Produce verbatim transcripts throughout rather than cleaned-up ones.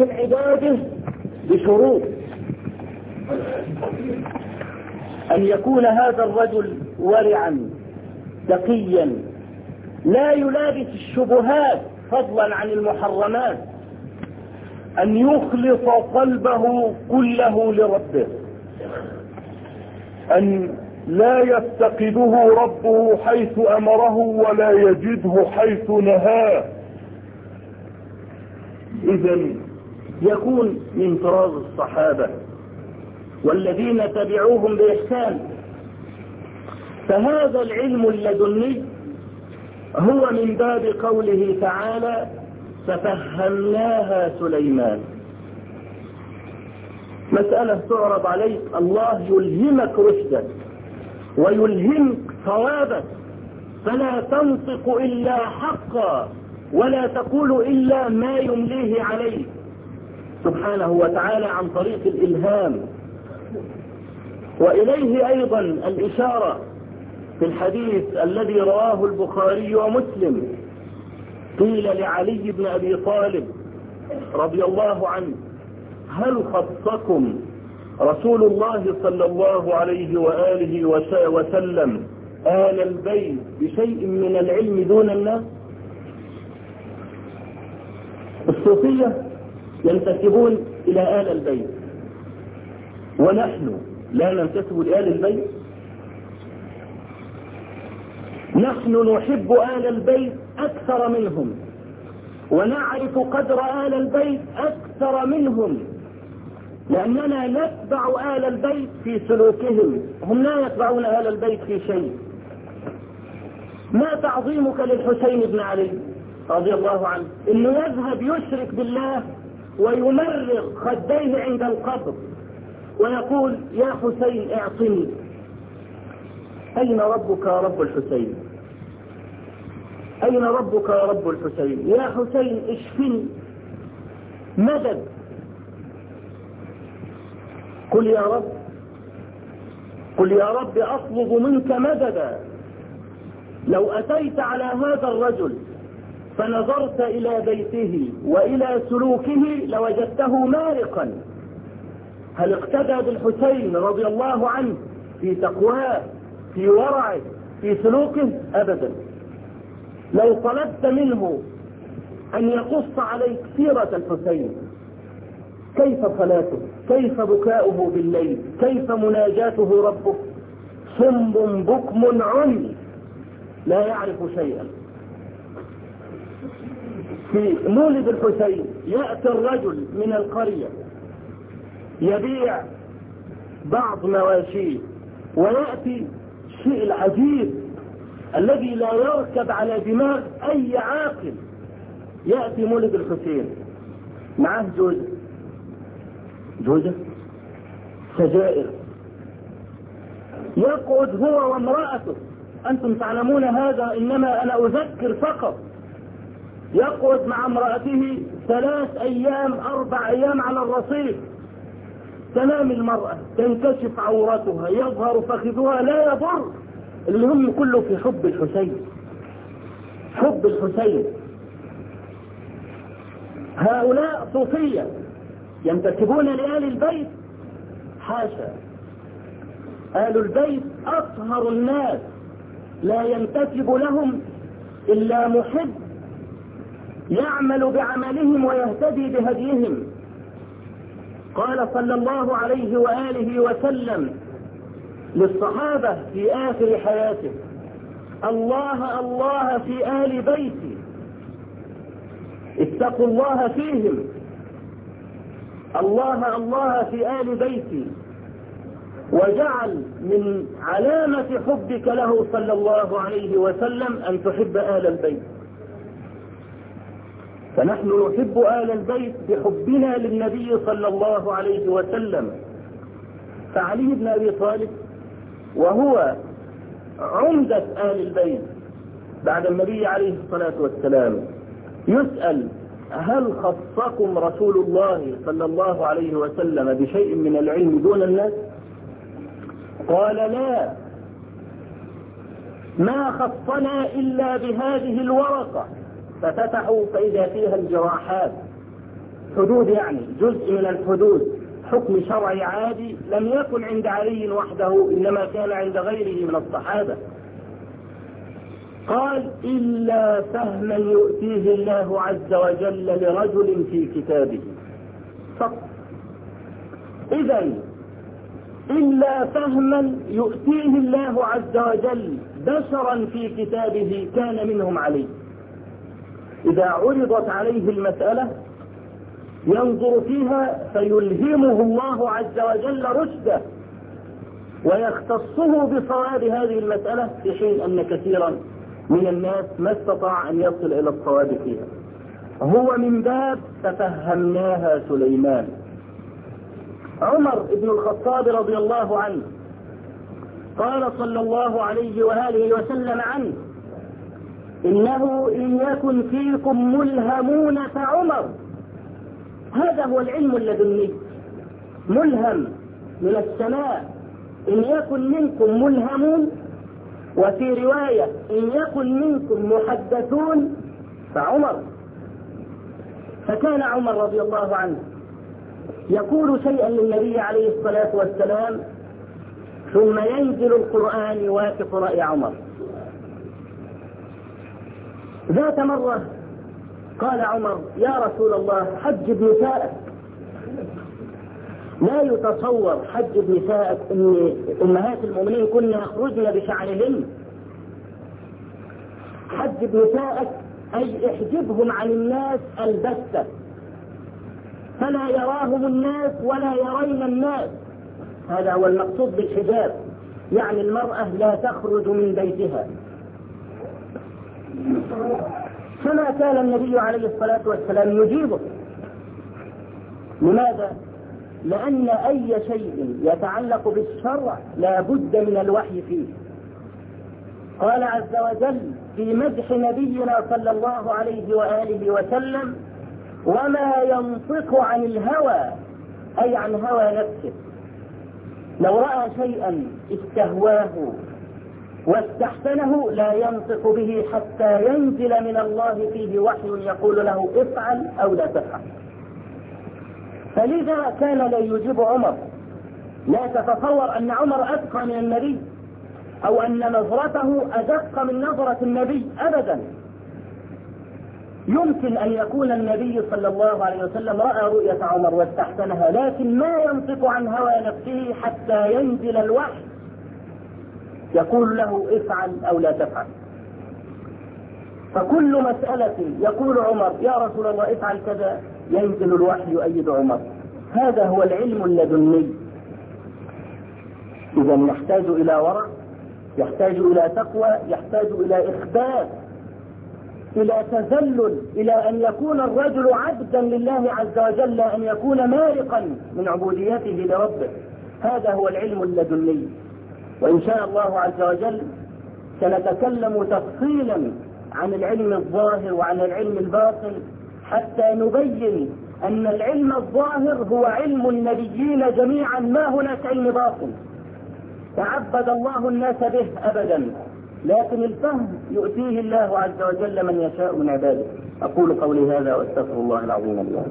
قبول عباده بشروط: أن يكون هذا الرجل ورعا تقيا لا يلابس الشبهات فضلا عن المحرمات، أن يخلص قلبه كله لربه، أن لا يفتقده ربه حيث أمره ولا يجده حيث نهاه. إذن يكون من طراز الصحابة والذين تبعوهم بإحسان. فهذا العلم اللدني هو من باب قوله تعالى: ففهمناها سليمان. مسألة تعرض عليك، الله يلهمك رشدك ويلهمك صوابك، فلا تنطق إلا حقا ولا تقول إلا ما يمليه عليك سبحانه وتعالى عن طريق الإلهام. وإليه أيضا الإشارة في الحديث الذي رواه البخاري ومسلم. قيل لعلي بن أبي طالب رضي الله عنه: هل خصكم رسول الله صلى الله عليه وآله وسلم آل البيت بشيء من العلم دون الناس؟ الصوفية ينتسبون إلى آل البيت، ونحن لا ننتسب لآل البيت. نحن نحب آل البيت أكثر منهم، ونعرف قدر آل البيت أكثر منهم، لأننا نتبع آل البيت في سلوكهم، هم لا يتبعون آل البيت في شيء. ما تعظيمك للحسين بن علي رضي الله عنه إنه يذهب يشرك بالله ويمرغ خديه عند القبر ويقول: يا حسين اعطني. أين ربك يا رب الحسين؟ أين ربك يا رب الحسين؟ يا حسين اشفني، مدد. قل يا رب، قل يا رب أطلب منك مددا. لو أتيت على هذا الرجل فنظرت إلى بيته وإلى سلوكه لوجدته مارقا. هل اقتدى بالحسين رضي الله عنه في تقواه، في ورعه، في سلوكه؟ أبدا. لو طلبت منه أن يقص عليك سيرة الحسين، كيف صلاته، كيف بكاؤه بالليل، كيف مناجاته ربه، صم بكم عمي لا يعرف شيئا. في مولد الحسين يأتي الرجل من القرية يبيع بعض مواشيه، ويأتي الشيء العجيب الذي لا يركب على دماغ أي عاقل. يأتي مولد الحسين معه جوزة، جوزة سجائر، يقعد هو وامرأته. أنتم تعلمون هذا، إنما أنا أذكر فقط. يقعد مع امرأته ثلاث أيام أربع أيام على الرصيف. تنام المرأة، تنكشف عورتها، يظهر فخذها، لا يضر. اللي هم كله في حب الحسين، حب الحسين. هؤلاء صوفية ينتسبون لآل البيت؟ حاشا، آل البيت أطهر الناس، لا ينتسب لهم إلا محب يعمل بعملهم ويهتدي بهديهم. قال صلى الله عليه وآله وسلم للصحابة في آخر حياته: الله الله في آل بيتي، اتقوا الله فيهم، الله الله في آل بيتي. وجعل من علامة حبك له صلى الله عليه وسلم أن تحب آل البيت. فنحن نحب آل البيت بحبنا للنبي صلى الله عليه وسلم. فعلي بن أبي طالب وهو عمدة آل البيت بعد النبي عليه الصلاة والسلام يسأل: هل خصكم رسول الله صلى الله عليه وسلم بشيء من العلم دون الناس؟ قال: لا، ما خصنا إلا بهذه الورقة. ففتحوا فإذا فيها الجراحات حدود يعني جزء من الحدود، حكم شرعي عادي لم يكن عند علي وحده، إنما كان عند غيره من الصحابة. قال إلا فهما يؤتيه الله عز وجل لرجل في كتابه فقط. إذن إلا فهما يؤتيه الله عز وجل بشرا في كتابه كان منهم علي. إذا عرضت عليه المسألة ينظر فيها فيلهمه الله عز وجل رشده ويختصه بصواب هذه المسألة، في حين أن كثيرا من الناس ما استطاع أن يصل إلى الصواب فيها. هو من باب تفهمناها سليمان. عمر بن الخطاب رضي الله عنه قال صلى الله عليه وآله وسلم عنه: إنه إن يكن فيكم ملهمون فعمر. هذا هو العلم اللدني، ملهم من السماء. إن يكن منكم ملهمون، وفي رواية إن يكن منكم محدثون فعمر. فكان عمر رضي الله عنه يقول شيئا للنبي عليه الصلاة والسلام ثم ينزل القرآن يوافق رأي عمر. ذات مرة قال عمر: يا رسول الله حجب نساءك. لا يتصور حجب نساءك ان امهات المؤمنين كن يخرجن بشعرهن. حجب نساءك اي احجبهم عن الناس البتة، فلا يراهم الناس ولا يرين الناس. هذا هو المقصود بالحجاب، يعني المرأة لا تخرج من بيتها. فما كان النبي عليه الصلاة والسلام يجيبه. لماذا؟ لأن أي شيء يتعلق بالشرع لا بد من الوحي فيه. قال عز وجل في مدح نبينا صلى الله عليه وآله وسلم: وما ينطق عن الهوى، أي عن هوى نفسه. لو رأى شيئا استهواه واستحسنه لا ينطق به حتى ينزل من الله فيه وحي يقول له افعل أو لا تفعل. فلذا كان لا يجيب عمر. لا تتصور أن عمر أتقى من النبي أو أن نظرته أدق من نظرة النبي، أبدا. يمكن أن يكون النبي صلى الله عليه وسلم رأى رؤية عمر واستحسنها، لكن ما ينطق عن هوى نفسه حتى ينزل الوحي يقول له افعل أو لا تفعل. فكل مسألة يقول عمر: يا رسول الله افعل كذا، ينزل الوحي يؤيد عمر. هذا هو العلم اللدني. إذا يحتاج إلى ورع، يحتاج إلى تقوى، يحتاج إلى إخبات، إلى تذلل، إلى أن يكون الرجل عبدا لله عز وجل، أن يكون مارقا من عبوديته لربه. هذا هو العلم اللدني. وإن شاء الله عز وجل سنتكلم تفصيلا عن العلم الظاهر وعن العلم الباطن، حتى نبين أن العلم الظاهر هو علم النبيين جميعا، ما هناك علم باطن تعبد الله الناس به أبدا، لكن الفهم يؤتيه الله عز وجل من يشاء من عباده. أقول قولي هذا وأستغفر الله العظيم لي.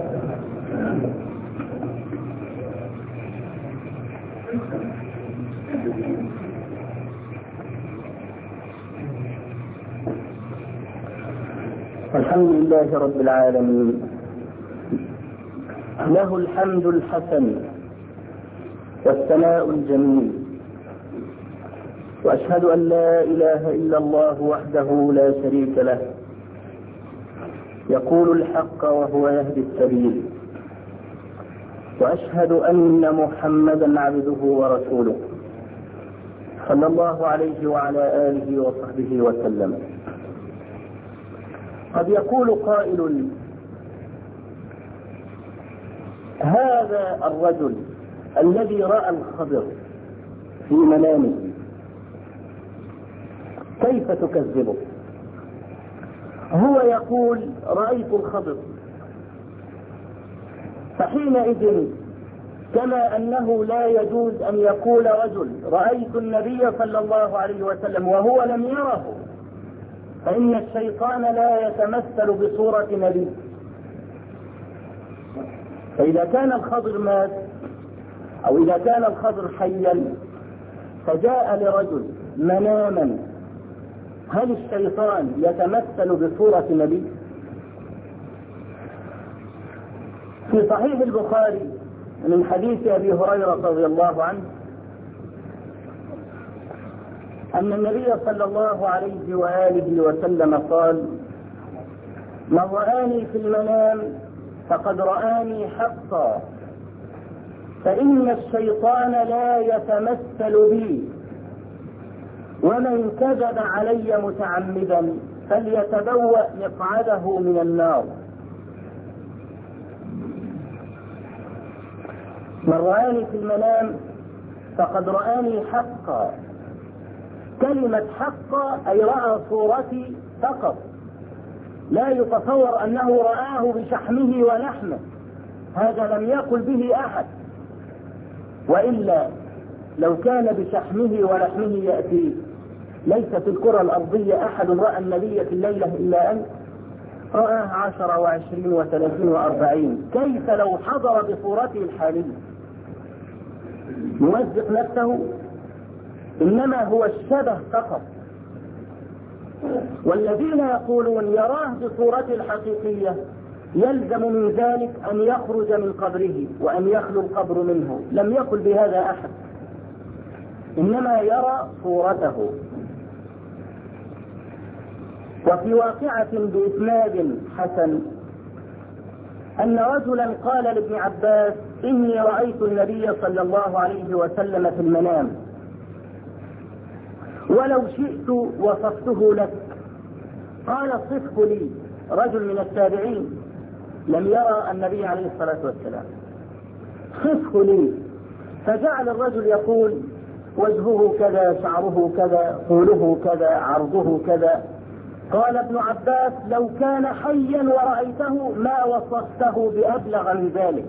الحمد لله رب العالمين، له الحمد الحسن والثناء الجميل، وأشهد أن لا إله إلا الله وحده لا شريك له، يقول الحق وهو يهدي السبيل، وأشهد أن محمدا عبده ورسوله صلى الله عليه وعلى آله وصحبه وسلم. قد يقول قائل: هذا الرجل الذي رأى الخضر في منامه كيف تكذبه؟ هو يقول رأيت الخضر، فحينئذ كما أنه لا يجوز أن يقول رجل رأيت النبي صلى الله عليه وسلم وهو لم يره، فإن الشيطان لا يتمثل بصورة نبي. فإذا كان الخضر مات أو إذا كان الخضر حيا فجاء لرجل مناما، هل الشيطان يتمثل بصورة نبي؟ في صحيح البخاري من حديث أبي هريرة رضي الله عنه أن النبي صلى الله عليه وآله وسلم قال: من رآني في المنام فقد رآني حقا، فإن الشيطان لا يتمثل بي، ومن كذب علي متعمدا فليتبوأ مقعده من النار. من رآني في المنام فقد رآني حقا، كلمة حقا أي رأى صورتي فقط، لا يتصور أنه رآه بشحمه ولحمه، هذا لم يقل به أحد، وإلا لو كان بشحمه ولحمه يأتي، ليس في الكرة الأرضية أحد رأى النبي في الليلة إلا أنت، رآه عشر وعشرين وثلاثين وأربعين، كيف لو حضر بصورته الحالية؟ يمزق نفسه، إنما هو الشبه فقط. والذين يقولون يراه بصورته الحقيقية يلزم من ذلك أن يخرج من قبره وأن يخلو القبر منه، لم يقل بهذا أحد، إنما يرى صورته. وفي واقعة بإسناد حسن أن رجلا قال لابن عباس: إني رأيت النبي صلى الله عليه وسلم في المنام، ولو شئت وصفته لك. قال: صفه لي. رجل من التابعين لم يرى النبي عليه الصلاة والسلام، صفه لي. فجعل الرجل يقول: وجهه كذا، شعره كذا، طوله كذا، عرضه كذا. قال ابن عباس: لو كان حيا ورأيته ما وصفته بأبلغ من ذلك.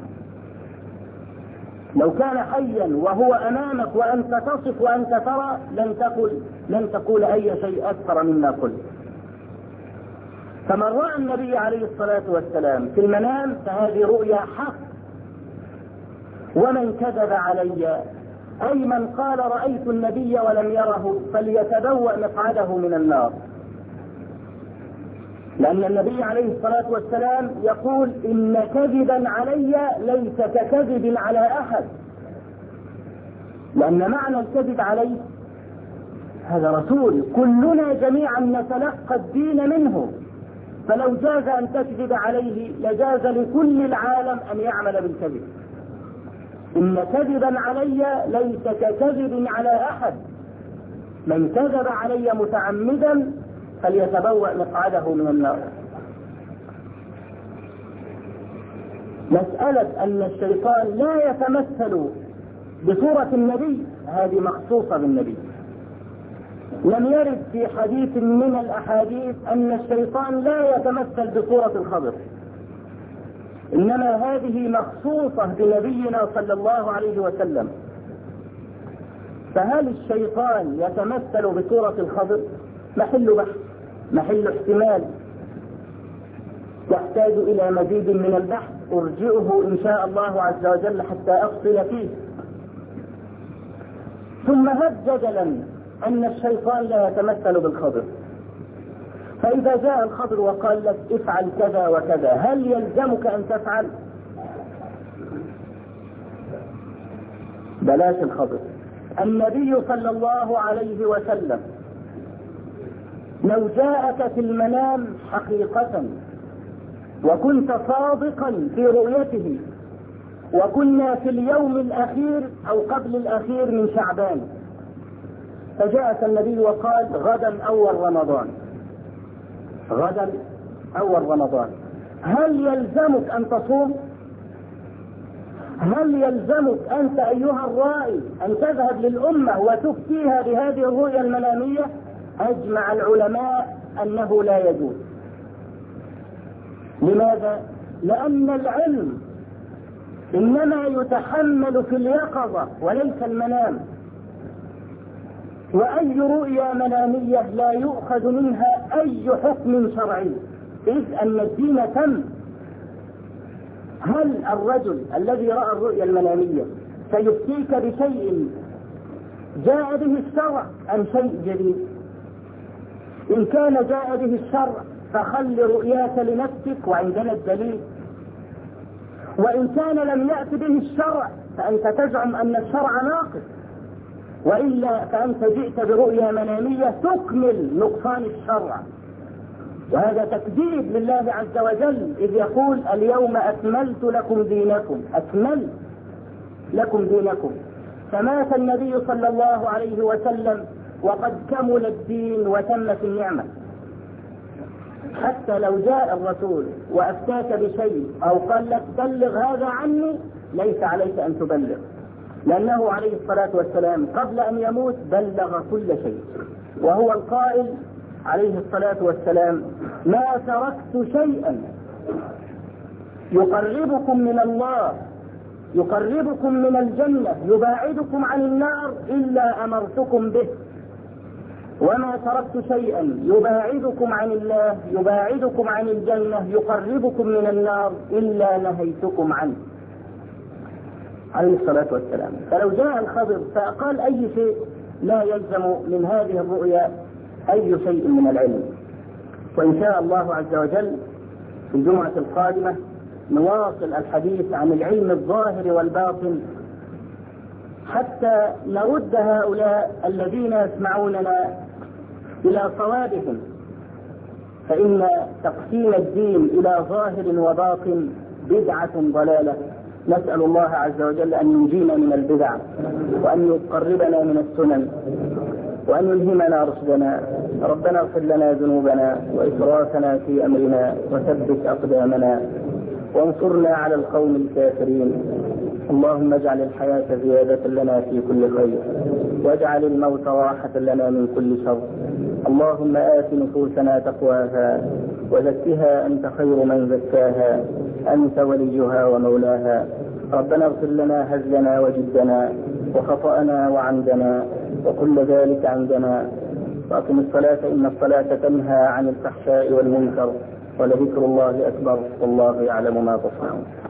لو كان حيا وهو أمامك وأنت تصف وأنت ترى لن تقول لن تقول أي شيء أكثر مما قلت. فمن رأى النبي عليه الصلاة والسلام في المنام فهذه رؤيا حق. ومن كذب علي أي من قال رأيت النبي ولم يره فليتبوأ مقعده من النار، لأن النبي عليه الصلاة والسلام يقول: إن كذبا علي ليس ككذب على أحد، لأن معنى الكذب عليه هذا رسول، كلنا جميعا نتلقى الدين منه، فلو جاز أن تكذب عليه لجاز لكل العالم أن يعمل بالكذب. إن كذبا علي ليس ككذب على أحد، من كذب علي متعمدا فليتبوأ مقعده من النار. مسألة أن الشيطان لا يتمثل بصورة النبي هذه مخصوصة بالنبي، لم يرد في حديث من الأحاديث أن الشيطان لا يتمثل بصورة الخضر، إنما هذه مخصوصة بنبينا صلى الله عليه وسلم. فهل الشيطان يتمثل بصورة الخضر؟ محل بحث، محل احتمال، يحتاج إلى مزيد من البحث، أرجئه إن شاء الله عز وجل حتى أفصل فيه. ثم هب جدلا أن الشيطان لا يتمثل بالخضر، فإذا جاء الخضر وقال لك افعل كذا وكذا، هل يلزمك أن تفعل؟ بلاش الخضر. النبي صلى الله عليه وسلم لو جاءك في المنام حقيقة وكنت صادقا في رؤيته، وكنا في اليوم الأخير أو قبل الأخير من شعبان، فجاءك النبي وقال غدا أول رمضان، غدا أول رمضان، هل يلزمك أن تصوم؟ هل يلزمك أنت أيها الرائي أن تذهب للأمة وتفتيها بهذه الرؤيا المنامية؟ أجمع العلماء أنه لا يجوز. لماذا؟ لأن العلم إنما يتحمل في اليقظة وليس المنام، وأي رؤيا منامية لا يؤخذ منها أي حكم شرعي، إذ أن الدين تم. هل الرجل الذي رأى الرؤيا المنامية سيفتيك بشيء جاء به الشرع أم شيء جديد؟ إن كان جاء به الشرع فخل رؤياك لنفسك وعندنا الدليل، وإن كان لم يأت به الشرع فأنت تزعم أن الشرع ناقص، وإلا فأنت جئت برؤيا منامية تكمل نقصان الشرع، وهذا تكذيب لله عز وجل إذ يقول اليوم أكملت لكم دينكم، أكملت لكم دينكم. فمات النبي صلى الله عليه وسلم وقد كمل الدين وتمت النعمة. حتى لو جاء الرسول وأفتاك بشيء أو قال لك بلغ هذا عني، ليس عليك أن تبلغ، لأنه عليه الصلاة والسلام قبل أن يموت بلغ كل شيء، وهو القائل عليه الصلاة والسلام ما تركت شيئا يقربكم من الله يقربكم من الجنة يباعدكم عن النار إلا أمرتكم به، وما تركت شيئا يباعدكم عن الله يباعدكم عن الجنة يقربكم من النار إلا نهيتكم عنه عليه الصلاة والسلام. فلو جاء الخضر فقال أي شيء لا يلزم من هذه الرؤيا أي شيء من العلم. وإن شاء الله عز وجل في الجمعة القادمة نواصل الحديث عن العلم الظاهر والباطن حتى نرد هؤلاء الذين يسمعوننا إلى صوابهم، فإن تقسيم الدين إلى ظاهر وباطن بدعة ضلالة. نسأل الله عز وجل أن ينجينا من البدع وأن يقربنا من السنن وأن يلهمنا رشدنا. ربنا اغفر لنا ذنوبنا وإسرافنا في أمرنا وثبت أقدامنا وانصرنا على القوم الكافرين. اللهم اجعل الحياة زيادة لنا في كل خير واجعل الموت راحة لنا من كل شر. اللهم آت نفوسنا تقواها وزكها أنت خير من زكاها أنت وليها ومولاها. ربنا اغفر لنا هزلنا وجدنا وخطأنا وعمدنا وكل ذلك عندنا، وأقم الصلاة إن الصلاة تنهى عن الفحشاء والمنكر ولذكر الله أكبر والله يعلم ما تصنعون.